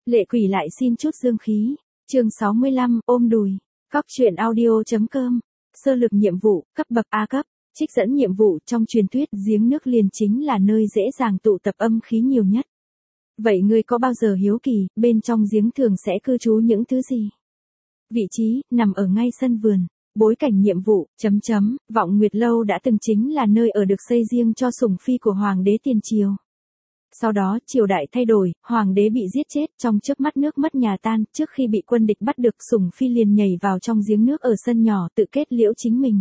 Lệ quỷ lại xin chút dương khí. Chương 65, ôm đùi. Cóc truyện audio.com. Sơ lược nhiệm vụ, cấp bậc A cấp. Trích dẫn nhiệm vụ trong truyền thuyết giếng nước liền chính là nơi dễ dàng tụ tập âm khí nhiều nhất. Vậy ngươi có bao giờ hiếu kỳ, bên trong giếng thường sẽ cư trú những thứ gì? Vị trí, nằm ở ngay sân vườn. Bối cảnh nhiệm vụ, Vọng Nguyệt Lâu đã từng chính là nơi ở được xây riêng cho sủng phi của Hoàng đế tiền triều. Sau đó, triều đại thay đổi, Hoàng đế bị giết chết trong chớp mắt nước mất nhà tan, trước khi bị quân địch bắt được sủng phi liền nhảy vào trong giếng nước ở sân nhỏ tự kết liễu chính mình.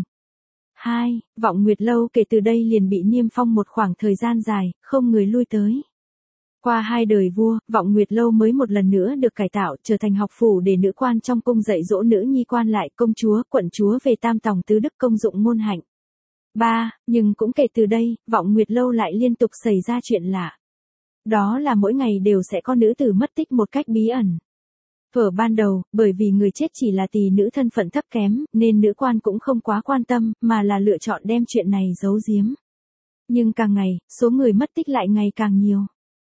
2. Vọng Nguyệt Lâu kể từ đây liền bị niêm phong một khoảng thời gian dài, không người lui tới. Qua 2 đời vua, Vọng Nguyệt Lâu mới một lần nữa được cải tạo trở thành học phủ để nữ quan trong cung dạy dỗ nữ nhi quan lại công chúa, quận chúa về tam tòng tứ đức công dụng môn hạnh. 3. Nhưng cũng kể từ đây, Vọng Nguyệt Lâu lại liên tục xảy ra chuyện lạ. Đó là mỗi ngày đều sẽ có nữ tử mất tích một cách bí ẩn. Ở ban đầu, bởi vì người chết chỉ là tỳ nữ thân phận thấp kém, nên nữ quan cũng không quá quan tâm, mà là lựa chọn đem chuyện này giấu giếm. Nhưng càng ngày, số người mất tích lại ngày càng nhiều.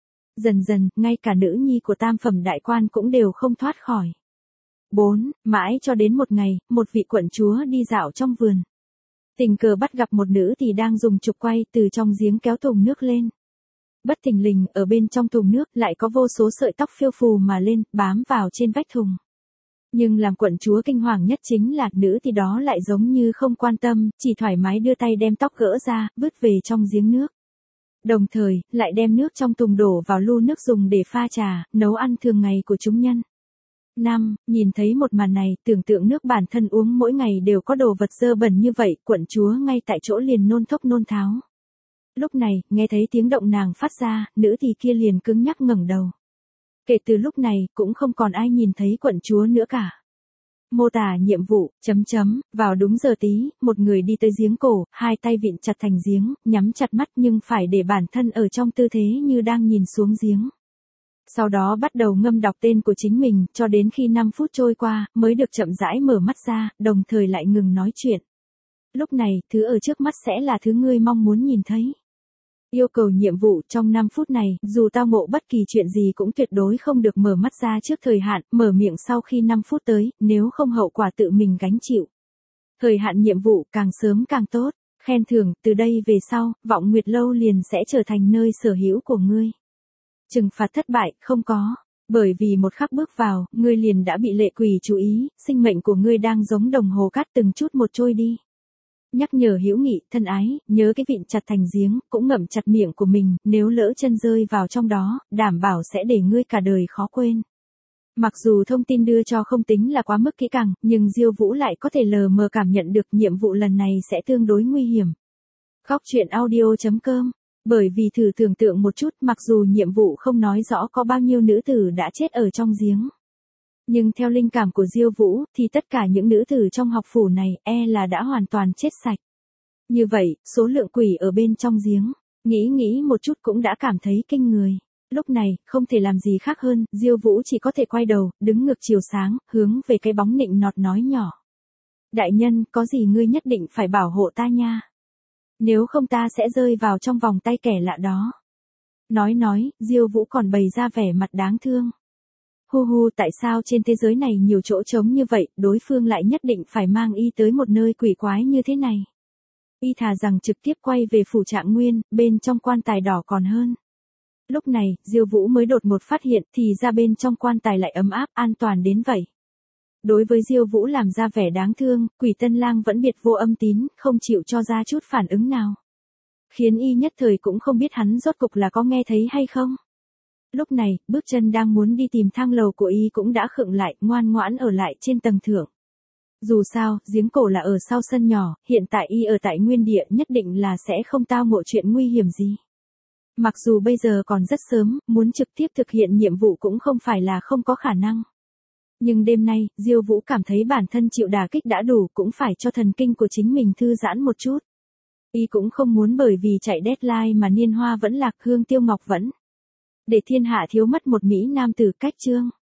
Dần dần, ngay cả nữ nhi của tam phẩm đại quan cũng đều không thoát khỏi. 4. Mãi cho đến một ngày, một vị quận chúa đi dạo trong vườn. Tình cờ bắt gặp một nữ thì đang dùng trục quay từ trong giếng kéo thùng nước lên. Bất thình lình, ở bên trong thùng nước lại có vô số sợi tóc phiêu phù mà lên, bám vào trên vách thùng. Nhưng làm quận chúa kinh hoàng nhất chính là nữ thì đó lại giống như không quan tâm, chỉ thoải mái đưa tay đem tóc gỡ ra, vứt về trong giếng nước. Đồng thời, lại đem nước trong thùng đổ vào lu nước dùng để pha trà, nấu ăn thường ngày của chúng nhân. 5. Nhìn thấy một màn này, tưởng tượng nước bản thân uống mỗi ngày đều có đồ vật dơ bẩn như vậy, quận chúa ngay tại chỗ liền nôn thốc nôn tháo. Lúc này, nghe thấy tiếng động nàng phát ra, nữ thì kia liền cứng nhắc ngẩng đầu. Kể từ lúc này, cũng không còn ai nhìn thấy quận chúa nữa cả. Mô tả nhiệm vụ, vào đúng giờ tí, một người đi tới giếng cổ, hai tay vịn chặt thành giếng, nhắm chặt mắt nhưng phải để bản thân ở trong tư thế như đang nhìn xuống giếng. Sau đó bắt đầu ngâm đọc tên của chính mình, cho đến khi 5 phút trôi qua, mới được chậm rãi mở mắt ra, đồng thời lại ngừng nói chuyện. Lúc này, thứ ở trước mắt sẽ là thứ ngươi mong muốn nhìn thấy. Yêu cầu nhiệm vụ trong 5 phút này, dù tao ngộ bất kỳ chuyện gì cũng tuyệt đối không được mở mắt ra trước thời hạn, mở miệng sau khi 5 phút tới, nếu không hậu quả tự mình gánh chịu. Thời hạn nhiệm vụ càng sớm càng tốt, khen thưởng, từ đây về sau, Vọng Nguyệt Lâu liền sẽ trở thành nơi sở hữu của ngươi. Trừng phạt thất bại, không có. Bởi vì một khắc bước vào, ngươi liền đã bị lệ quỷ chú ý, sinh mệnh của ngươi đang giống đồng hồ cát từng chút một trôi đi. Nhắc nhở hữu nghị, thân ái, nhớ cái vịn chặt thành giếng, cũng ngậm chặt miệng của mình, nếu lỡ chân rơi vào trong đó, đảm bảo sẽ để ngươi cả đời khó quên. Mặc dù thông tin đưa cho không tính là quá mức kỹ càng, nhưng Diêu Vũ lại có thể lờ mờ cảm nhận được nhiệm vụ lần này sẽ tương đối nguy hiểm. Cóc truyện audio.com. Bởi vì thử tưởng tượng một chút, mặc dù nhiệm vụ không nói rõ có bao nhiêu nữ tử đã chết ở trong giếng. Nhưng theo linh cảm của Diêu Vũ, thì tất cả những nữ tử trong học phủ này, là đã hoàn toàn chết sạch. Như vậy, số lượng quỷ ở bên trong giếng, nghĩ một chút cũng đã cảm thấy kinh người. Lúc này, không thể làm gì khác hơn, Diêu Vũ chỉ có thể quay đầu, đứng ngược chiều sáng, hướng về cái bóng nịnh nọt nói nhỏ. Đại nhân, có gì ngươi nhất định phải bảo hộ ta nha. Nếu không ta sẽ rơi vào trong vòng tay kẻ lạ đó. Nói, Diêu Vũ còn bày ra vẻ mặt đáng thương. Hu, tại sao trên thế giới này nhiều chỗ trống như vậy, đối phương lại nhất định phải mang y tới một nơi quỷ quái như thế này. Y thà rằng trực tiếp quay về phủ Trạng Nguyên, bên trong quan tài đỏ còn hơn. Lúc này, Diêu Vũ mới đột ngột phát hiện thì ra bên trong quan tài lại ấm áp, an toàn đến vậy. Đối với Diêu Vũ làm ra vẻ đáng thương, Quỷ Tân Lang vẫn biệt vô âm tín, không chịu cho ra chút phản ứng nào. Khiến y nhất thời cũng không biết hắn rốt cục là có nghe thấy hay không. Lúc này, bước chân đang muốn đi tìm thang lầu của y cũng đã khựng lại, ngoan ngoãn ở lại trên tầng thượng. Dù sao, giếng cổ là ở sau sân nhỏ, hiện tại y ở tại nguyên địa nhất định là sẽ không tao ngộ chuyện nguy hiểm gì. Mặc dù bây giờ còn rất sớm, muốn trực tiếp thực hiện nhiệm vụ cũng không phải là không có khả năng. Nhưng đêm nay, Diêu Vũ cảm thấy bản thân chịu đả kích đã đủ, cũng phải cho thần kinh của chính mình thư giãn một chút. Y cũng không muốn bởi vì chạy deadline mà niên hoa vẫn lạc, hương tiêu ngọc vẫn. Để thiên hạ thiếu mất một mỹ nam tử. Cách chương.